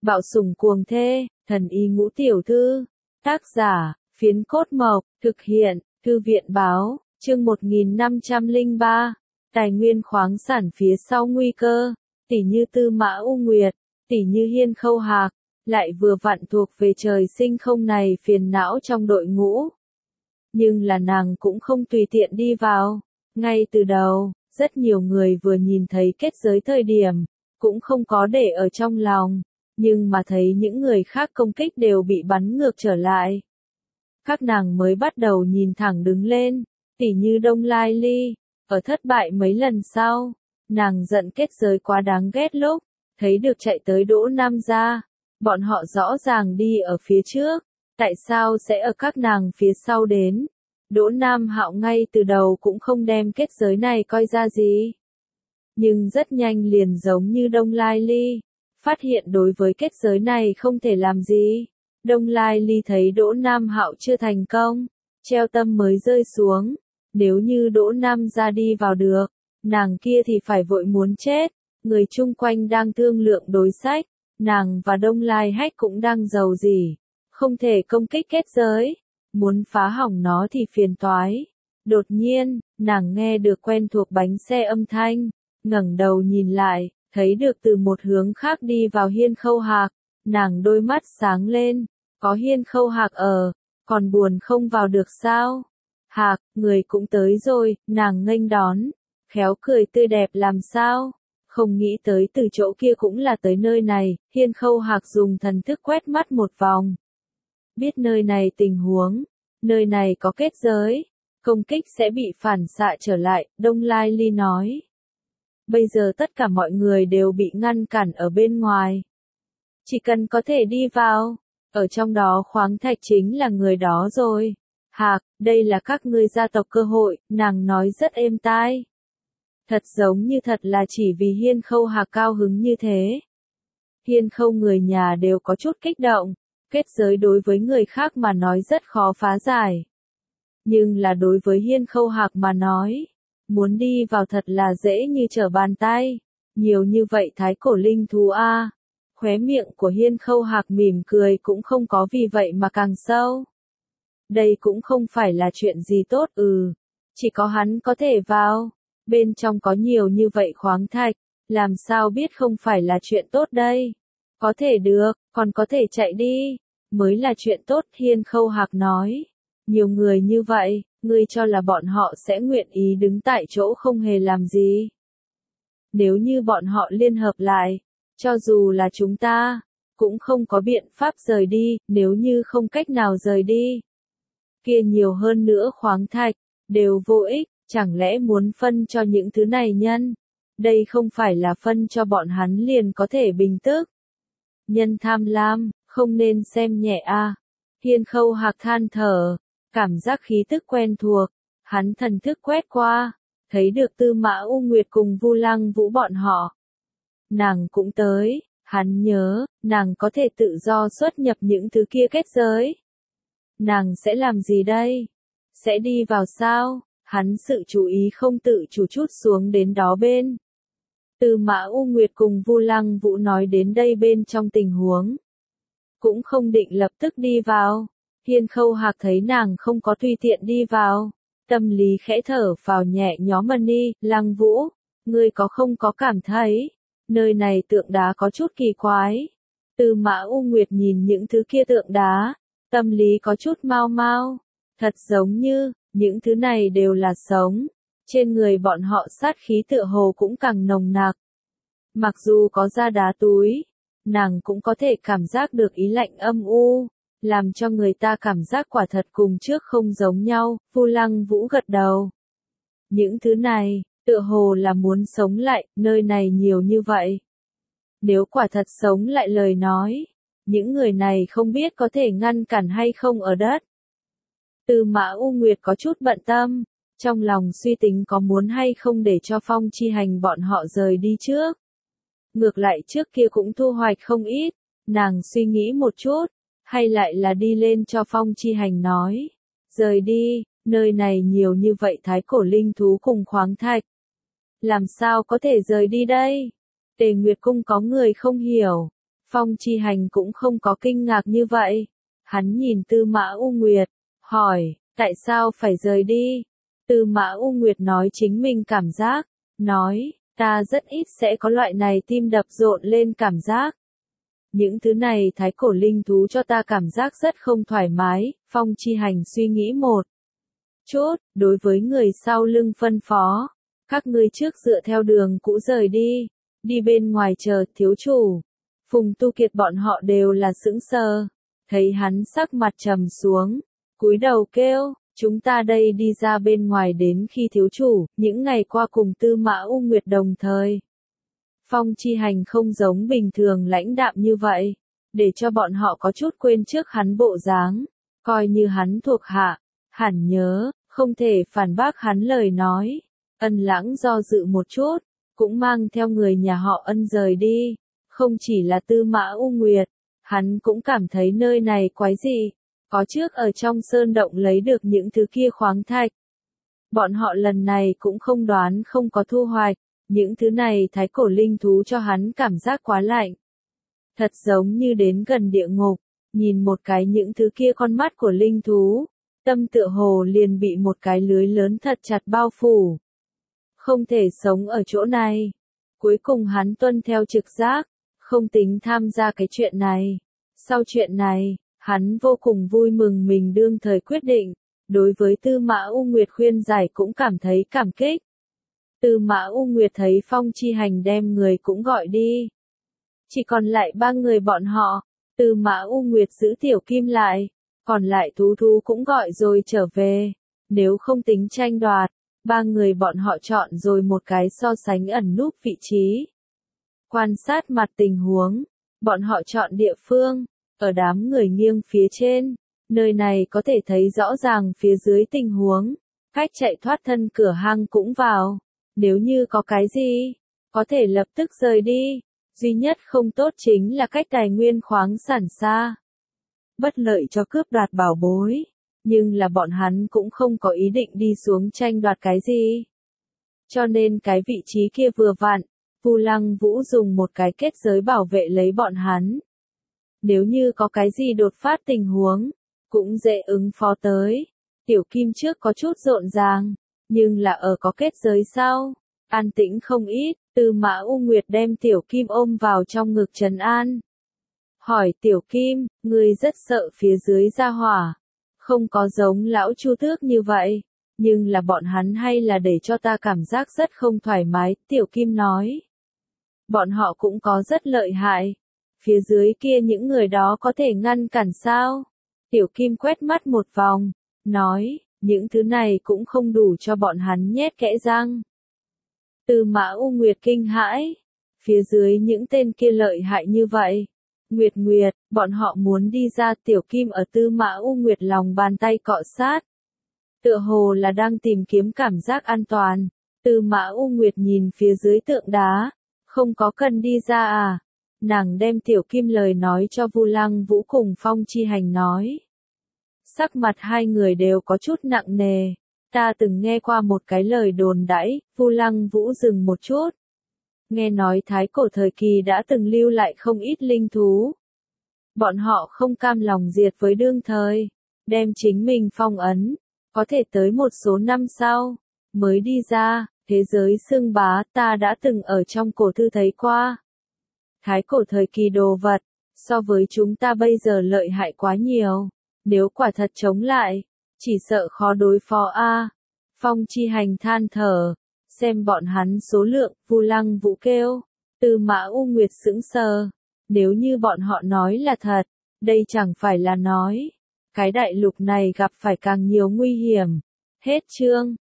Bạo sủng cuồng thê, thần y ngũ tiểu thư. Tác giả, Phiến Cốt Mộc, thực hiện, Thư viện báo, chương 1503. Tài nguyên khoáng sản phía sau nguy cơ, tỷ như Tư Mã U Nguyệt, tỷ như Hiên Khâu Hạc, lại vừa vặn thuộc về trời sinh không này phiền não trong đội ngũ. Nhưng là nàng cũng không tùy tiện đi vào. Ngay từ đầu, rất nhiều người vừa nhìn thấy kết giới thời điểm, cũng không có để ở trong lòng, nhưng mà thấy những người khác công kích đều bị bắn ngược trở lại. Các nàng mới bắt đầu nhìn thẳng đứng lên, tỉ như Đông Lai Ly, ở thất bại mấy lần sau, nàng giận kết giới quá đáng ghét lúc, thấy được chạy tới Đỗ Nam gia, bọn họ rõ ràng đi ở phía trước, tại sao sẽ ở các nàng phía sau đến? Đỗ Nam Hạo ngay từ đầu cũng không đem kết giới này coi ra gì. Nhưng rất nhanh liền giống như Đông Lai Ly, phát hiện đối với kết giới này không thể làm gì. Đông Lai Ly thấy Đỗ Nam Hạo chưa thành công, treo tâm mới rơi xuống. Nếu như Đỗ Nam ra đi vào được, nàng kia thì phải vội muốn chết. Người chung quanh đang thương lượng đối sách, nàng và Đông Lai Hách cũng đang giàu gì, không thể công kích kết giới. Muốn phá hỏng nó thì phiền toái. Đột nhiên, nàng nghe được quen thuộc bánh xe âm thanh, ngẩng đầu nhìn lại, thấy được từ một hướng khác đi vào Hiên Khâu Hạc, nàng đôi mắt sáng lên, có Hiên Khâu Hạc ở, còn buồn không vào được sao? Hạc, người cũng tới rồi, nàng nghênh đón, khéo cười tươi đẹp làm sao? Không nghĩ tới từ chỗ kia cũng là tới nơi này, Hiên Khâu Hạc dùng thần thức quét mắt một vòng. Biết nơi này tình huống, nơi này có kết giới, công kích sẽ bị phản xạ trở lại, Đông Lai Ly nói. Bây giờ tất cả mọi người đều bị ngăn cản ở bên ngoài. Chỉ cần có thể đi vào, ở trong đó khoáng thạch chính là người đó rồi. Hạc, đây là các ngươi gia tộc cơ hội, nàng nói rất êm tai. Thật giống như thật là chỉ vì Hiên Khâu Hạc cao hứng như thế. Hiên Khâu người nhà đều có chút kích động. Kết giới đối với người khác mà nói rất khó phá giải. Nhưng là đối với Hiên Khâu Hạc mà nói, muốn đi vào thật là dễ như trở bàn tay. Nhiều như vậy thái cổ linh thú a. Khóe miệng của Hiên Khâu Hạc mỉm cười cũng không có vì vậy mà càng sâu. Đây cũng không phải là chuyện gì tốt chỉ có hắn có thể vào. Bên trong có nhiều như vậy khoáng thạch, làm sao biết không phải là chuyện tốt đây. Có thể được, còn có thể chạy đi, mới là chuyện tốt, Hiên Khâu Hạc nói. Nhiều người như vậy, ngươi cho là bọn họ sẽ nguyện ý đứng tại chỗ không hề làm gì. Nếu như bọn họ liên hợp lại, cho dù là chúng ta, cũng không có biện pháp rời đi, nếu như không cách nào rời đi. Kia nhiều hơn nữa khoáng thạch, đều vô ích, chẳng lẽ muốn phân cho những thứ này nhân? Đây không phải là phân cho bọn hắn liền có thể bình tức. Nhân tham lam, không nên xem nhẹ a. Hiên Khâu Hạc than thở, cảm giác khí tức quen thuộc, hắn thần thức quét qua, thấy được Tư Mã U Nguyệt cùng Vu Lăng Vũ bọn họ. Nàng cũng tới, hắn nhớ, nàng có thể tự do xuất nhập những thứ kia kết giới. Nàng sẽ làm gì đây? Sẽ đi vào sao? Hắn sự chú ý không tự chủ chút xuống đến đó bên. Tư Mã U Nguyệt cùng Vu Lăng Vũ nói đến đây bên trong tình huống. Cũng không định lập tức đi vào. Hiên Khâu Hạc thấy nàng không có tùy tiện đi vào. Tâm lý khẽ thở phào nhẹ nhõm đi, Lăng Vũ, ngươi có không có cảm thấy, nơi này tượng đá có chút kỳ quái. Tư Mã U Nguyệt nhìn những thứ kia tượng đá, tâm lý có chút mau mau. Thật giống như, những thứ này đều là sống. Trên người bọn họ sát khí tựa hồ cũng càng nồng nặc. Mặc dù có da đá túi, nàng cũng có thể cảm giác được ý lạnh âm u, làm cho người ta cảm giác quả thật cùng trước không giống nhau. Vu Lăng Vũ gật đầu. Những thứ này, tựa hồ là muốn sống lại, nơi này nhiều như vậy. Nếu quả thật sống lại lời nói, những người này không biết có thể ngăn cản hay không ở đất. Tư Mã U Nguyệt có chút bận tâm, trong lòng suy tính có muốn hay không để cho Phong Chi Hành bọn họ rời đi trước. Ngược lại trước kia cũng thu hoạch không ít, nàng suy nghĩ một chút, hay lại là đi lên cho Phong Chi Hành nói. Rời đi, nơi này nhiều như vậy thái cổ linh thú cùng khoáng thạch. Làm sao có thể rời đi đây? Tề Nguyệt Cung có người không hiểu. Phong Chi Hành cũng không có kinh ngạc như vậy. Hắn nhìn Tư Mã U Nguyệt, hỏi, tại sao phải rời đi? Tư Mã U Nguyệt nói chính mình cảm giác, nói, ta rất ít sẽ có loại này tim đập rộn lên cảm giác. Những thứ này thái cổ linh thú cho ta cảm giác rất không thoải mái. Phong Chi Hành suy nghĩ một chút, đối với người sau lưng phân phó. Các ngươi trước dựa theo đường cũ rời đi, đi bên ngoài chờ thiếu chủ. Phùng Tu Kiệt bọn họ đều là sững sờ, thấy hắn sắc mặt trầm xuống, cúi đầu kêu, chúng ta đây đi ra bên ngoài đến khi thiếu chủ, những ngày qua cùng Tư Mã U Nguyệt đồng thời. Phong Chi Hành không giống bình thường lãnh đạm như vậy, để cho bọn họ có chút quên trước hắn bộ dáng, coi như hắn thuộc hạ, hẳn nhớ, không thể phản bác hắn lời nói. Ân Lãng do dự một chút, cũng mang theo người nhà họ Ân rời đi, không chỉ là Tư Mã U Nguyệt, hắn cũng cảm thấy nơi này quái dị, có trước ở trong sơn động lấy được những thứ kia khoáng thạch. Bọn họ lần này cũng không đoán không có thu hoạch, những thứ này thái cổ linh thú cho hắn cảm giác quá lạnh. Thật giống như đến gần địa ngục, nhìn một cái những thứ kia con mắt của linh thú, tâm tựa hồ liền bị một cái lưới lớn thật chặt bao phủ. Không thể sống ở chỗ này. Cuối cùng hắn tuân theo trực giác, không tính tham gia cái chuyện này. Sau chuyện này, hắn vô cùng vui mừng mình đương thời quyết định, đối với Tư Mã U Nguyệt khuyên giải cũng cảm thấy cảm kích. Tư Mã U Nguyệt thấy Phong Chi Hành đem người cũng gọi đi. Chỉ còn lại 3 người bọn họ, Tư Mã U Nguyệt giữ Tiểu Kim lại, còn lại thú thú cũng gọi rồi trở về. Nếu không tính tranh đoạt, 3 người bọn họ chọn rồi một cái so sánh ẩn núp vị trí. Quan sát mặt tình huống, bọn họ chọn địa phương, ở đám người nghiêng phía trên, nơi này có thể thấy rõ ràng phía dưới tình huống, cách chạy thoát thân cửa hang cũng vào, nếu như có cái gì, có thể lập tức rời đi, duy nhất không tốt chính là cách tài nguyên khoáng sản xa. Bất lợi cho cướp đoạt bảo bối, nhưng là bọn hắn cũng không có ý định đi xuống tranh đoạt cái gì. Cho nên cái vị trí kia vừa vặn, Vu Lăng Vũ dùng một cái kết giới bảo vệ lấy bọn hắn. Nếu như có cái gì đột phát tình huống, cũng dễ ứng phó tới. Tiểu Kim trước có chút rộn ràng, nhưng là ở có kết giới sau, an tĩnh không ít. Tư Mã U Nguyệt đem Tiểu Kim ôm vào trong ngực trấn an. Hỏi Tiểu Kim, ngươi rất sợ phía dưới ra hỏa. Không có giống lão Chu Tước như vậy, nhưng là bọn hắn hay là để cho ta cảm giác rất không thoải mái, Tiểu Kim nói. Bọn họ cũng có rất lợi hại. Phía dưới kia những người đó có thể ngăn cản sao? Tiểu Kim quét mắt một vòng, nói, những thứ này cũng không đủ cho bọn hắn nhét kẽ răng. Tư Mã U Nguyệt kinh hãi, phía dưới những tên kia lợi hại như vậy. Nguyệt Nguyệt, bọn họ muốn đi ra. Tiểu Kim ở Tư Mã U Nguyệt lòng bàn tay cọ sát. Tựa hồ là đang tìm kiếm cảm giác an toàn. Tư Mã U Nguyệt nhìn phía dưới tượng đá, không có cần đi ra à? Nàng đem Tiểu Kim lời nói cho Vu Lăng Vũ cùng Phong Chi Hành nói. Sắc mặt hai người đều có chút nặng nề. Ta từng nghe qua một cái lời đồn đãi. Vu Lăng Vũ dừng một chút. Nghe nói thái cổ thời kỳ đã từng lưu lại không ít linh thú. Bọn họ không cam lòng diệt với đương thời, đem chính mình phong ấn, có thể tới một số năm sau, mới đi ra. Thế giới xưng bá ta đã từng ở trong cổ thư thấy qua. Thái cổ thời kỳ đồ vật, so với chúng ta bây giờ lợi hại quá nhiều. Nếu quả thật chống lại, chỉ sợ khó đối phó a. Phong Chi Hành than thở, xem bọn hắn số lượng. Vu Lăng Vũ kêu. Tư Mã U Nguyệt sững sờ. Nếu như bọn họ nói là thật, đây chẳng phải là nói. Cái đại lục này gặp phải càng nhiều nguy hiểm. Hết chương.